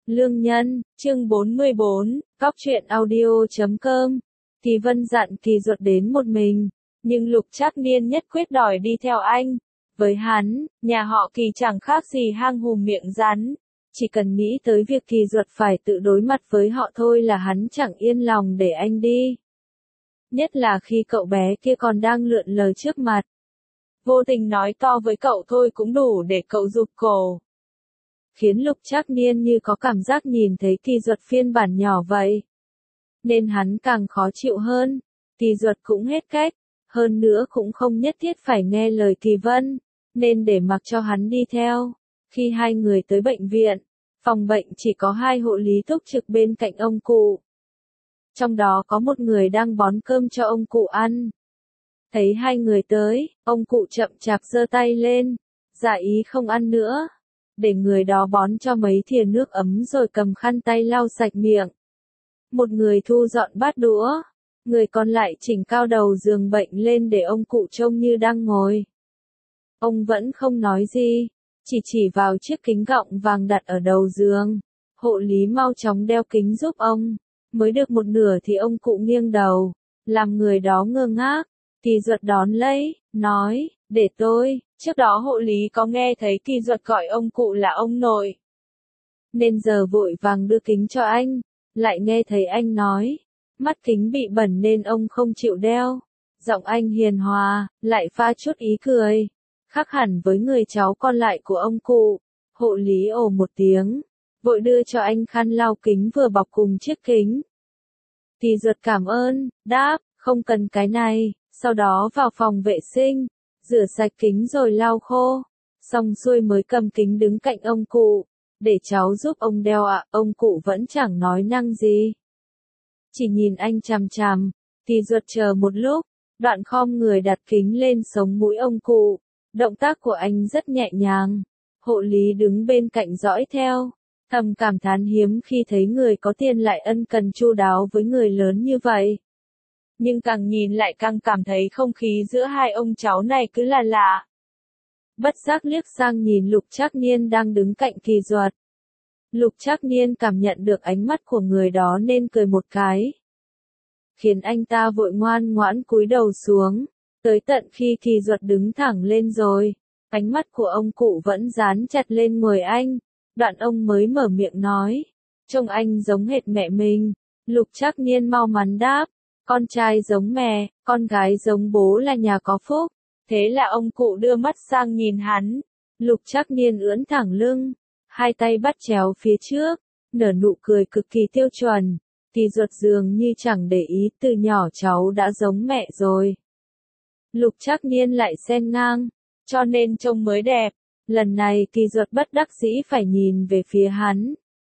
Lương Nhân, chương 44, Cóc truyện audio.com. Kỳ Vân dặn Kỳ Duật đến một mình, nhưng Lục Trác Niên nhất quyết đòi đi theo anh. Với hắn, nhà họ Kỳ chẳng khác gì hang hùm miệng rắn. Chỉ cần nghĩ tới việc Kỳ Duật phải tự đối mặt với họ thôi là hắn chẳng yên lòng để anh đi. Nhất là khi cậu bé kia còn đang lượn lờ trước mặt. Vô tình nói to với cậu thôi cũng đủ để cậu rụt cổ. Khiến Lục Trác Niên như có cảm giác nhìn thấy Kỳ Duật phiên bản nhỏ vậy. Nên hắn càng khó chịu hơn. Kỳ Duật cũng hết cách, hơn nữa cũng không nhất thiết phải nghe lời Kỳ Vân, nên để mặc cho hắn đi theo. Khi hai người tới bệnh viện, phòng bệnh chỉ có hai hộ lý túc trực bên cạnh ông cụ. Trong đó có một người đang bón cơm cho ông cụ ăn. Thấy hai người tới, ông cụ chậm chạp giơ tay lên, giả ý không ăn nữa. Để người đó bón cho mấy thìa nước ấm rồi cầm khăn tay lau sạch miệng. Một người thu dọn bát đũa, người còn lại chỉnh cao đầu giường bệnh lên để ông cụ trông như đang ngồi. Ông vẫn không nói gì, chỉ vào chiếc kính gọng vàng đặt ở đầu giường. Hộ lý mau chóng đeo kính giúp ông. Mới được một nửa thì ông cụ nghiêng đầu, làm người đó ngơ ngác. Kỳ Duật đón lấy, nói, để tôi. Trước đó hộ lý có nghe thấy Kỳ Duật gọi ông cụ là ông nội. Nên giờ vội vàng đưa kính cho anh, lại nghe thấy anh nói, mắt kính bị bẩn nên ông không chịu đeo. Giọng anh hiền hòa, lại pha chút ý cười, khác hẳn với người cháu còn lại của ông cụ. Hộ lý ồ một tiếng, vội đưa cho anh khăn lau kính vừa bọc cùng chiếc kính. Kỳ Duật cảm ơn, đáp, không cần cái này, sau đó vào phòng vệ sinh, rửa sạch kính rồi lau khô. Xong xuôi mới cầm kính đứng cạnh ông cụ, để cháu giúp ông đeo ạ. Ông cụ vẫn chẳng nói năng gì, chỉ nhìn anh chằm chằm. Kỳ Duật chờ một lúc, đoạn khom người đặt kính lên sống mũi ông cụ. Động tác của anh rất nhẹ nhàng. Hộ lý đứng bên cạnh dõi theo, thầm cảm thán hiếm khi thấy người có tiền lại ân cần chu đáo với người lớn như vậy. Nhưng càng nhìn lại càng cảm thấy không khí giữa hai ông cháu này cứ là lạ. Bất giác liếc sang nhìn Lục Trác Niên đang đứng cạnh Kỳ Duật. Lục Trác Niên cảm nhận được ánh mắt của người đó nên cười một cái, khiến anh ta vội ngoan ngoãn cúi đầu xuống. Tới tận khi Kỳ Duật đứng thẳng lên rồi, ánh mắt của ông cụ vẫn dán chặt lên người anh. Đoạn ông mới mở miệng nói, trông anh giống hệt mẹ mình. Lục Trác Niên mau mắn đáp, con trai giống mẹ, con gái giống bố là nhà có phúc. Thế là ông cụ đưa mắt sang nhìn hắn. Lục Trác Niên ưỡn thẳng lưng, hai tay bắt chéo phía trước, nở nụ cười cực kỳ tiêu chuẩn. Kỳ Duật dường như chẳng để ý, từ nhỏ cháu đã giống mẹ rồi. Lục Trác Niên lại xen ngang, cho nên trông mới đẹp. Lần này Kỳ Duật bất đắc dĩ phải nhìn về phía hắn.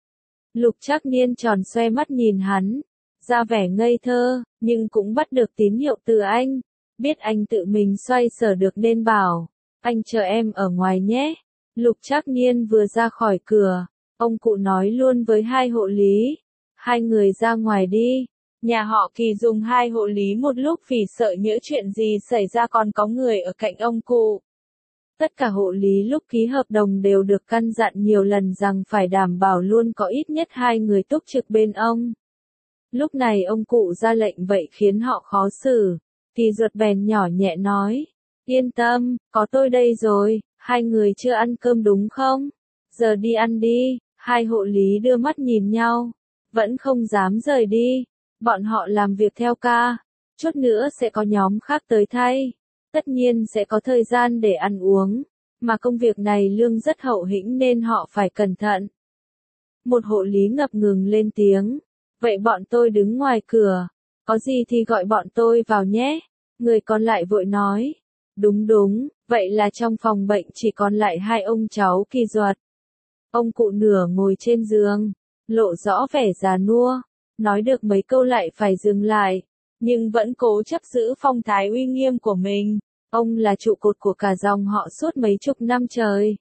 Lục Trác Niên tròn xoe mắt nhìn hắn, ra vẻ ngây thơ, nhưng cũng bắt được tín hiệu từ anh. Biết anh tự mình xoay sở được nên bảo, anh chờ em ở ngoài nhé. Lục Trác Niên vừa ra khỏi cửa, ông cụ nói luôn với hai hộ lý, hai người ra ngoài đi. Nhà họ Kỳ dùng hai hộ lý một lúc vì sợ nhỡ chuyện gì xảy ra còn có người ở cạnh ông cụ. Tất cả hộ lý lúc ký hợp đồng đều được căn dặn nhiều lần rằng phải đảm bảo luôn có ít nhất hai người túc trực bên ông. Lúc này ông cụ ra lệnh vậy khiến họ khó xử. Kỳ Duật bèn nhỏ nhẹ nói, yên tâm, có tôi đây rồi. Hai người chưa ăn cơm đúng không? Giờ đi ăn đi. Hai hộ lý đưa mắt nhìn nhau, vẫn không dám rời đi. Bọn họ làm việc theo ca, chút nữa sẽ có nhóm khác tới thay. Tất nhiên sẽ có thời gian để ăn uống, mà công việc này lương rất hậu hĩnh nên họ phải cẩn thận. Một hộ lý ngập ngừng lên tiếng, vậy bọn tôi đứng ngoài cửa, có gì thì gọi bọn tôi vào nhé. Người còn lại vội nói, đúng, vậy là trong phòng bệnh chỉ còn lại hai ông cháu Kỳ Duật. Ông cụ nửa ngồi trên giường, lộ rõ vẻ già nua, nói được mấy câu lại phải dừng lại, nhưng vẫn cố chấp giữ phong thái uy nghiêm của mình. Ông là trụ cột của cả dòng họ suốt mấy chục năm trời.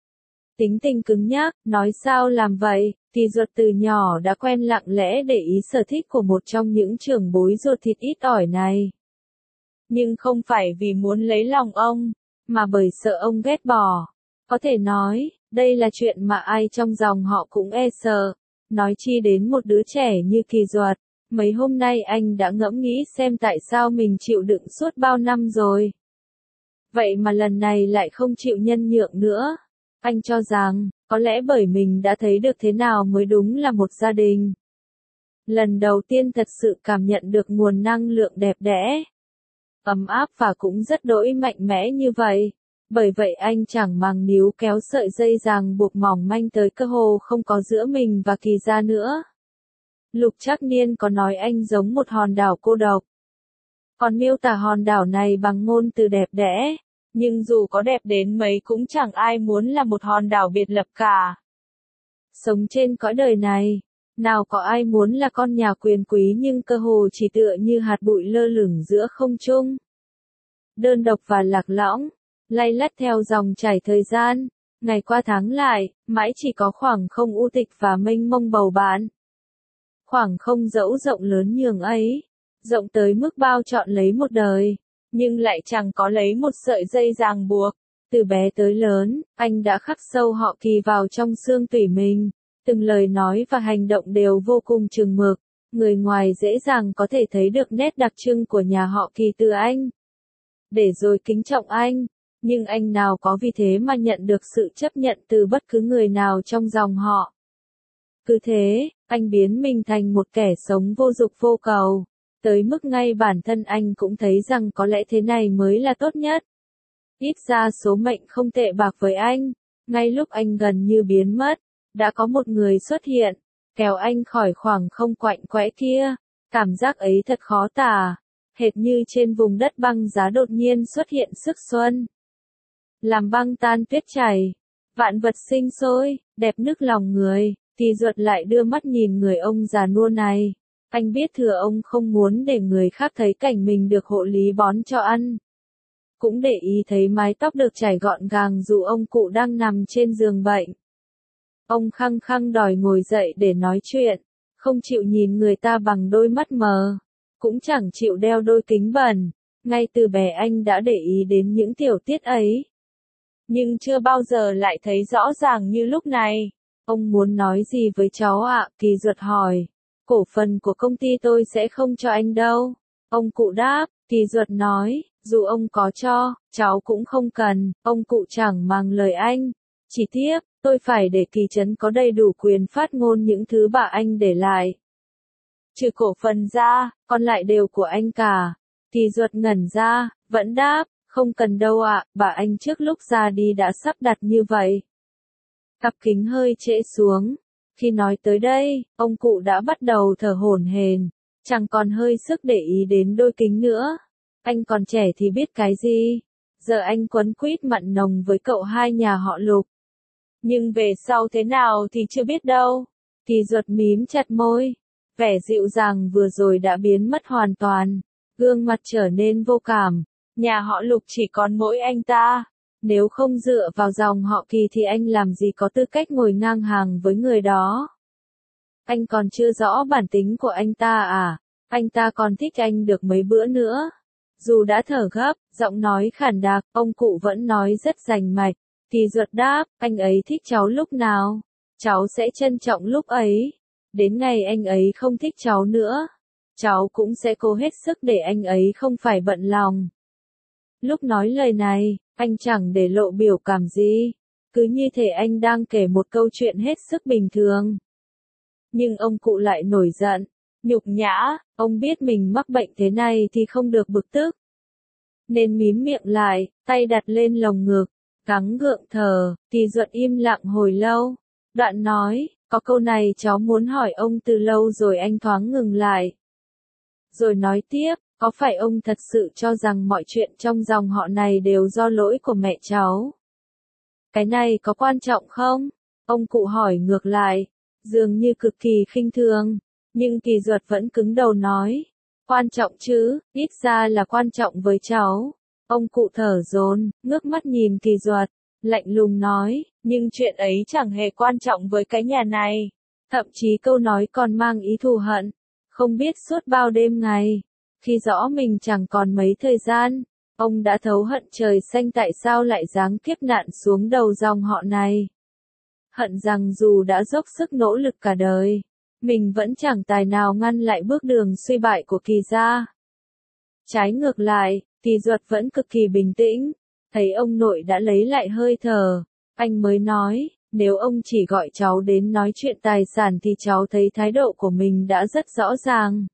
Tính tình cứng nhắc, nói sao làm vậy. Kỳ Duật từ nhỏ đã quen lặng lẽ để ý sở thích của một trong những trưởng bối ruột thịt ít ỏi này. Nhưng không phải vì muốn lấy lòng ông, mà bởi sợ ông ghét bỏ. Có thể nói, đây là chuyện mà ai trong dòng họ cũng e sợ. nói chi đến một đứa trẻ như Kỳ Duật. Mấy hôm nay anh đã ngẫm nghĩ xem tại sao mình chịu đựng suốt bao năm rồi. Vậy mà lần này lại không chịu nhân nhượng nữa. Anh cho rằng, có lẽ bởi mình đã thấy được thế nào mới đúng là một gia đình. Lần đầu tiên thật sự cảm nhận được nguồn năng lượng đẹp đẽ, ấm áp và cũng rất đỗi mạnh mẽ như vậy. Bởi vậy anh chẳng màng níu kéo sợi dây ràng buộc mỏng manh tới cơ hồ không có giữa mình và Kỳ gia nữa. Lục Trác Niên có nói anh giống một hòn đảo cô độc. Còn miêu tả hòn đảo này bằng ngôn từ đẹp đẽ. Nhưng dù có đẹp đến mấy cũng chẳng ai muốn là một hòn đảo biệt lập cả. Sống trên cõi đời này, nào có ai muốn là con nhà quyền quý nhưng cơ hồ chỉ tựa như hạt bụi lơ lửng giữa không trung. Đơn độc và lạc lõng, lay lắt theo dòng chảy thời gian, ngày qua tháng lại, mãi chỉ có khoảng không u tịch và mênh mông bầu bạn. Khoảng không dẫu rộng lớn nhường ấy, rộng tới mức bao trọn lấy một đời, nhưng lại chẳng có lấy một sợi dây ràng buộc. Từ bé tới lớn, anh đã khắc sâu họ Kỳ vào trong xương tủy mình. Từng lời nói và hành động đều vô cùng chừng mực. Người ngoài dễ dàng có thể thấy được nét đặc trưng của nhà họ Kỳ từ anh. Để rồi kính trọng anh. Nhưng anh nào có vì thế mà nhận được sự chấp nhận từ bất cứ người nào trong dòng họ. Cứ thế, anh biến mình thành một kẻ sống vô dục vô cầu. Tới mức ngay bản thân anh cũng thấy rằng có lẽ thế này mới là tốt nhất. Ít ra số mệnh không tệ bạc với anh. Ngay lúc anh gần như biến mất, đã có một người xuất hiện, kéo anh khỏi khoảng không quạnh quẽ kia. Cảm giác ấy thật khó tả, hệt như trên vùng đất băng giá đột nhiên xuất hiện sức xuân. Làm băng tan tuyết chảy, vạn vật sinh sôi, đẹp nức lòng người. Kỳ Duật lại đưa mắt nhìn người ông già nua này. Anh biết thừa ông không muốn để người khác thấy cảnh mình được hộ lý bón cho ăn. Cũng để ý thấy mái tóc được chải gọn gàng dù ông cụ đang nằm trên giường bệnh. Ông khăng khăng đòi ngồi dậy để nói chuyện, không chịu nhìn người ta bằng đôi mắt mờ, cũng chẳng chịu đeo đôi kính bẩn. Ngay từ bé anh đã để ý đến những tiểu tiết ấy. Nhưng chưa bao giờ lại thấy rõ ràng như lúc này. Ông muốn nói gì với cháu ạ? Kỳ Duật hỏi. Cổ phần của công ty tôi sẽ không cho anh đâu. Ông cụ đáp. Kỳ Duật nói, dù ông có cho, cháu cũng không cần. Ông cụ chẳng mang lời anh. Chỉ tiếc, tôi phải để Kỳ Trấn có đầy đủ quyền phát ngôn những thứ bà anh để lại. Trừ cổ phần ra, còn lại đều của anh cả. Kỳ Duật ngẩn ra, vẫn đáp, không cần đâu ạ, bà anh trước lúc ra đi đã sắp đặt như vậy. Cặp kính hơi trễ xuống. Khi nói tới đây, ông cụ đã bắt đầu thở hổn hển, chẳng còn hơi sức để ý đến đôi kính nữa. Anh còn trẻ thì biết cái gì? Giờ anh quấn quýt mặn nồng với cậu hai nhà họ Lục. Nhưng về sau thế nào thì chưa biết đâu. Kỳ Duật mím chặt môi. Vẻ dịu dàng vừa rồi đã biến mất hoàn toàn. Gương mặt trở nên vô cảm. Nhà họ Lục chỉ còn mỗi anh ta. Nếu không dựa vào dòng họ Kỳ thì anh làm gì có tư cách ngồi ngang hàng với người đó. Anh còn chưa rõ bản tính của anh ta à? Anh ta còn thích anh được mấy bữa nữa. Dù đã thở gấp, giọng nói khản đặc, ông cụ vẫn nói rất rành mạch. Kỳ Duật đáp, anh ấy thích cháu lúc nào? Cháu sẽ trân trọng lúc ấy. Đến ngày anh ấy không thích cháu nữa, cháu cũng sẽ cố hết sức để anh ấy không phải bận lòng. Lúc nói lời này, anh chẳng để lộ biểu cảm gì. Cứ như thể anh đang kể một câu chuyện hết sức bình thường. Nhưng ông cụ lại nổi giận, nhục nhã, ông biết mình mắc bệnh thế này thì không được bực tức. Nên mím miệng lại, tay đặt lên lồng ngực, gắng gượng thở. Kỳ Duật im lặng hồi lâu. Đoạn nói, có câu này cháu muốn hỏi ông từ lâu rồi. Anh thoáng ngừng lại. Rồi nói tiếp, có phải ông thật sự cho rằng mọi chuyện trong dòng họ này đều do lỗi của mẹ cháu? Cái này có quan trọng không? Ông cụ hỏi ngược lại, dường như cực kỳ khinh thường. Nhưng Kỳ Duật vẫn cứng đầu nói, quan trọng chứ, ít ra là quan trọng với cháu. Ông cụ thở dồn, ngước mắt nhìn Kỳ Duật, lạnh lùng nói, nhưng chuyện ấy chẳng hề quan trọng với cái nhà này. Thậm chí câu nói còn mang ý thù hận. Không biết suốt bao đêm ngày, khi rõ mình chẳng còn mấy thời gian, ông đã thấu hận trời xanh tại sao lại giáng kiếp nạn xuống đầu dòng họ này. Hận rằng dù đã dốc sức nỗ lực cả đời, mình vẫn chẳng tài nào ngăn lại bước đường suy bại của Kỳ gia. Trái ngược lại, Kỳ Duật vẫn cực kỳ bình tĩnh, thấy ông nội đã lấy lại hơi thở, anh mới nói, nếu ông chỉ gọi cháu đến nói chuyện tài sản thì cháu thấy thái độ của mình đã rất rõ ràng.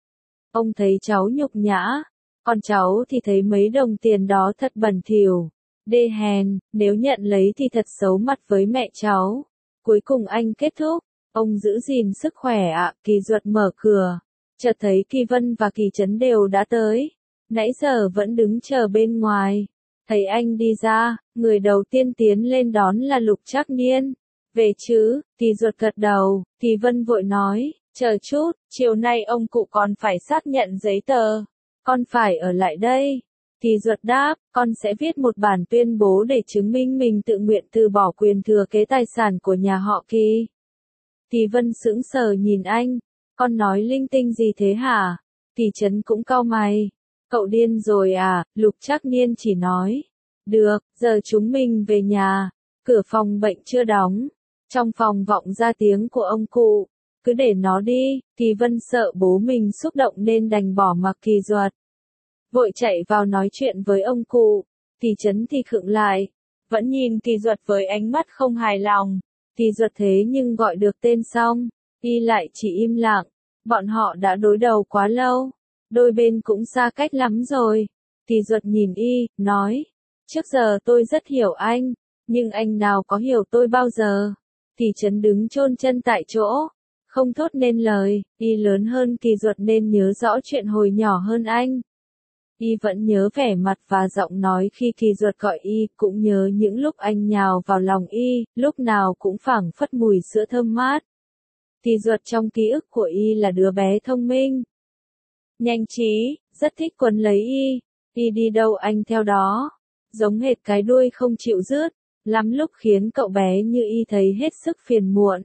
Ông thấy cháu nhục nhã, còn cháu thì thấy mấy đồng tiền đó thật bẩn thỉu, đê hèn, nếu nhận lấy thì thật xấu mặt với mẹ cháu. Cuối cùng anh kết thúc, ông giữ gìn sức khỏe ạ. Kỳ Duật mở cửa, chợt thấy Kỳ Vân và Kỳ Trấn đều đã tới, nãy giờ vẫn đứng chờ bên ngoài. Thấy anh đi ra, người đầu tiên tiến lên đón là Lục Trác Niên. Về chứ, Kỳ Duật gật đầu. Kỳ Vân vội nói, chờ chút, chiều nay ông cụ còn phải xác nhận giấy tờ, con phải ở lại đây. Kỳ Duật đáp, con sẽ viết một bản tuyên bố để chứng minh mình tự nguyện từ bỏ quyền thừa kế tài sản của nhà họ Kỳ. Kỳ Vân sững sờ nhìn anh, con nói linh tinh gì thế hả? Kỳ Trấn cũng cau mày. Cậu điên rồi à? Lục Trác Niên chỉ nói. Được, giờ chúng mình về nhà. Cửa phòng bệnh chưa đóng. Trong phòng vọng ra tiếng của ông cụ. Cứ để nó đi. Kỳ Vân sợ bố mình xúc động nên đành bỏ mặc Kỳ Duật. Vội chạy vào nói chuyện với ông cụ. Kỳ Trấn thì khựng lại. Vẫn nhìn Kỳ Duật với ánh mắt không hài lòng. Kỳ Duật thế nhưng gọi được tên xong. Y lại chỉ im lặng. Bọn họ đã đối đầu quá lâu. Đôi bên cũng xa cách lắm rồi. Kỳ Duật nhìn Y, nói. Trước giờ tôi rất hiểu anh. Nhưng anh nào có hiểu tôi bao giờ. Kỳ Trấn đứng chôn chân tại chỗ. Không thốt nên lời. Y lớn hơn Kỳ Duật nên nhớ rõ chuyện hồi nhỏ hơn anh. Y vẫn nhớ vẻ mặt và giọng nói khi Kỳ Duật gọi Y, cũng nhớ những lúc anh nhào vào lòng Y, lúc nào cũng phảng phất mùi sữa thơm mát. Kỳ Duật trong ký ức của Y là đứa bé thông minh, nhanh trí, rất thích quấn lấy Y đi đâu anh theo đó, giống hệt cái đuôi không chịu rứt, lắm lúc khiến cậu bé như Y thấy hết sức phiền muộn.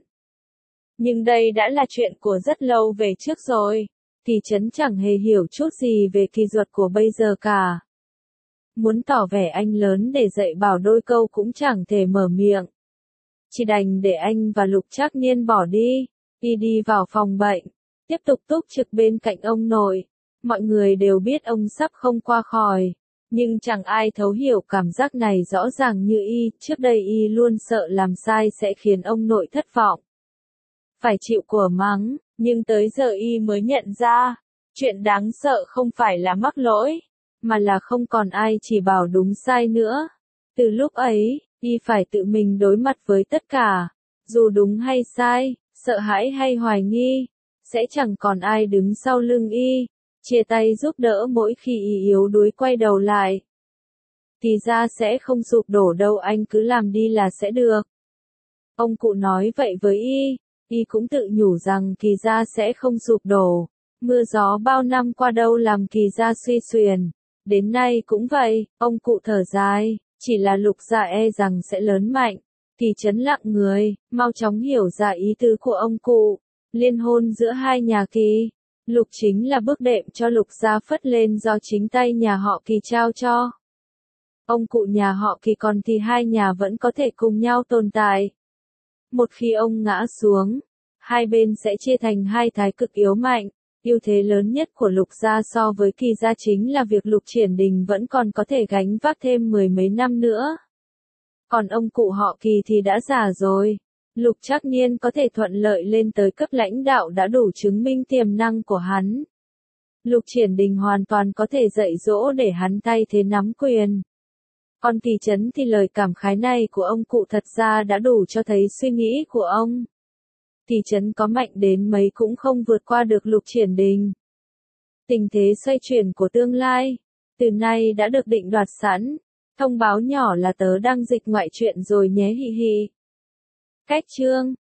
Nhưng đây đã là chuyện của rất lâu về trước rồi. Kỳ Trấn chẳng hề hiểu chút gì về Kỳ Duật của bây giờ cả. Muốn tỏ vẻ anh lớn để dạy bảo đôi câu cũng chẳng thể mở miệng. Chỉ đành để anh và Lục Trác Niên bỏ đi. Y đi vào phòng bệnh, tiếp tục túc trực bên cạnh ông nội. Mọi người đều biết ông sắp không qua khỏi, nhưng chẳng ai thấu hiểu cảm giác này rõ ràng như Y. Trước đây Y luôn sợ làm sai sẽ khiến ông nội thất vọng, phải chịu của mắng, nhưng tới giờ Y mới nhận ra, chuyện đáng sợ không phải là mắc lỗi, mà là không còn ai chỉ bảo đúng sai nữa. Từ lúc ấy, Y phải tự mình đối mặt với tất cả, dù đúng hay sai, sợ hãi hay hoài nghi, sẽ chẳng còn ai đứng sau lưng Y, chia tay giúp đỡ mỗi khi Y yếu đuối quay đầu lại. Thì ra sẽ không sụp đổ đâu, anh cứ làm đi là sẽ được. Ông cụ nói vậy với Y cũng tự nhủ rằng Kỳ gia sẽ không sụp đổ. Mưa gió bao năm qua đâu làm Kỳ gia suy xuyển. Đến nay cũng vậy, ông cụ thở dài, chỉ là Lục gia e rằng sẽ lớn mạnh. Kỳ Trấn lặng người, mau chóng hiểu ra ý tứ của ông cụ. Liên hôn giữa hai nhà Kỳ, Lục chính là bước đệm cho Lục gia phất lên do chính tay nhà họ Kỳ trao cho. Ông cụ nhà họ Kỳ còn thì hai nhà vẫn có thể cùng nhau tồn tại. Một khi ông ngã xuống, hai bên sẽ chia thành hai thái cực yếu mạnh. Ưu thế lớn nhất của Lục gia so với Kỳ gia chính là việc Lục Triển Đình vẫn còn có thể gánh vác thêm mười mấy năm nữa. Còn ông cụ họ Kỳ thì đã già rồi. Lục Trác Niên có thể thuận lợi lên tới cấp lãnh đạo đã đủ chứng minh tiềm năng của hắn. Lục Triển Đình hoàn toàn có thể dạy dỗ để hắn thay thế nắm quyền. Còn Kỳ Trấn thì lời cảm khái này của ông cụ thật ra đã đủ cho thấy suy nghĩ của ông. Kỳ Trấn có mạnh đến mấy cũng không vượt qua được Lục Triển Đình. Tình thế xoay chuyển của tương lai, từ nay đã được định đoạt sẵn. Thông báo nhỏ là tớ đang dịch ngoại truyện rồi nhé, hì hì. Cách chương